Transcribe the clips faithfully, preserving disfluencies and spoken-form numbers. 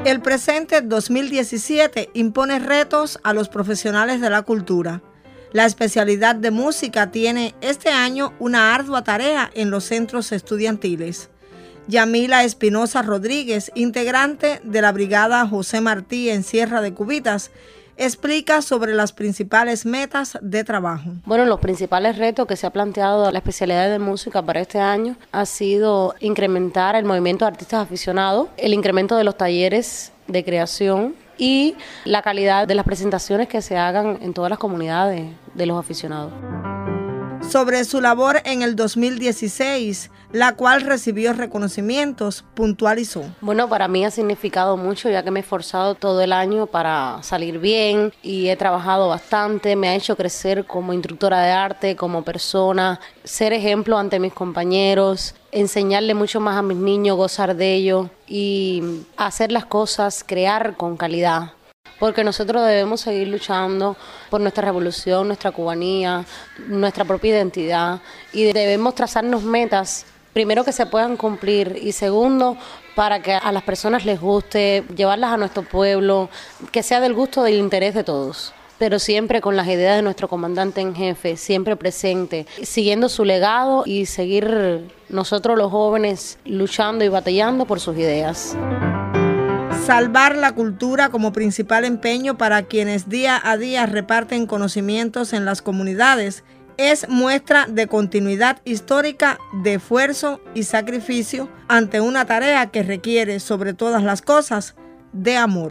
El presente dos mil diecisiete impone retos a los profesionales de la cultura. La especialidad de música tiene este año una ardua tarea en los centros estudiantiles. Yamila Espinosa Rodríguez, integrante de la Brigada José Martí en Sierra de Cubitas, explica sobre las principales metas de trabajo. Bueno, los principales retos que se ha planteado la especialidad de música para este año ha sido incrementar el movimiento de artistas aficionados, el incremento de los talleres de creación y la calidad de las presentaciones que se hagan en todas las comunidades de los aficionados. Sobre su labor en el dos mil dieciséis, la cual recibió reconocimientos, puntualizó. Bueno, para mí ha significado mucho, ya que me he esforzado todo el año para salir bien y he trabajado bastante, me ha hecho crecer como instructora de arte, como persona, ser ejemplo ante mis compañeros, enseñarle mucho más a mis niños, gozar de ellos y hacer las cosas, crear con calidad. Porque nosotros debemos seguir luchando por nuestra revolución, nuestra cubanía, nuestra propia identidad y debemos trazarnos metas, primero que se puedan cumplir y segundo para que a las personas les guste, llevarlas a nuestro pueblo, que sea del gusto del interés de todos, pero siempre con las ideas de nuestro comandante en jefe, siempre presente, siguiendo su legado y seguir nosotros los jóvenes luchando y batallando por sus ideas. Salvar la cultura como principal empeño para quienes día a día reparten conocimientos en las comunidades es muestra de continuidad histórica, de esfuerzo y sacrificio ante una tarea que requiere, sobre todas las cosas, de amor.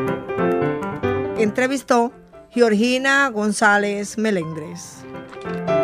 Entrevistó Georgina González Melendres.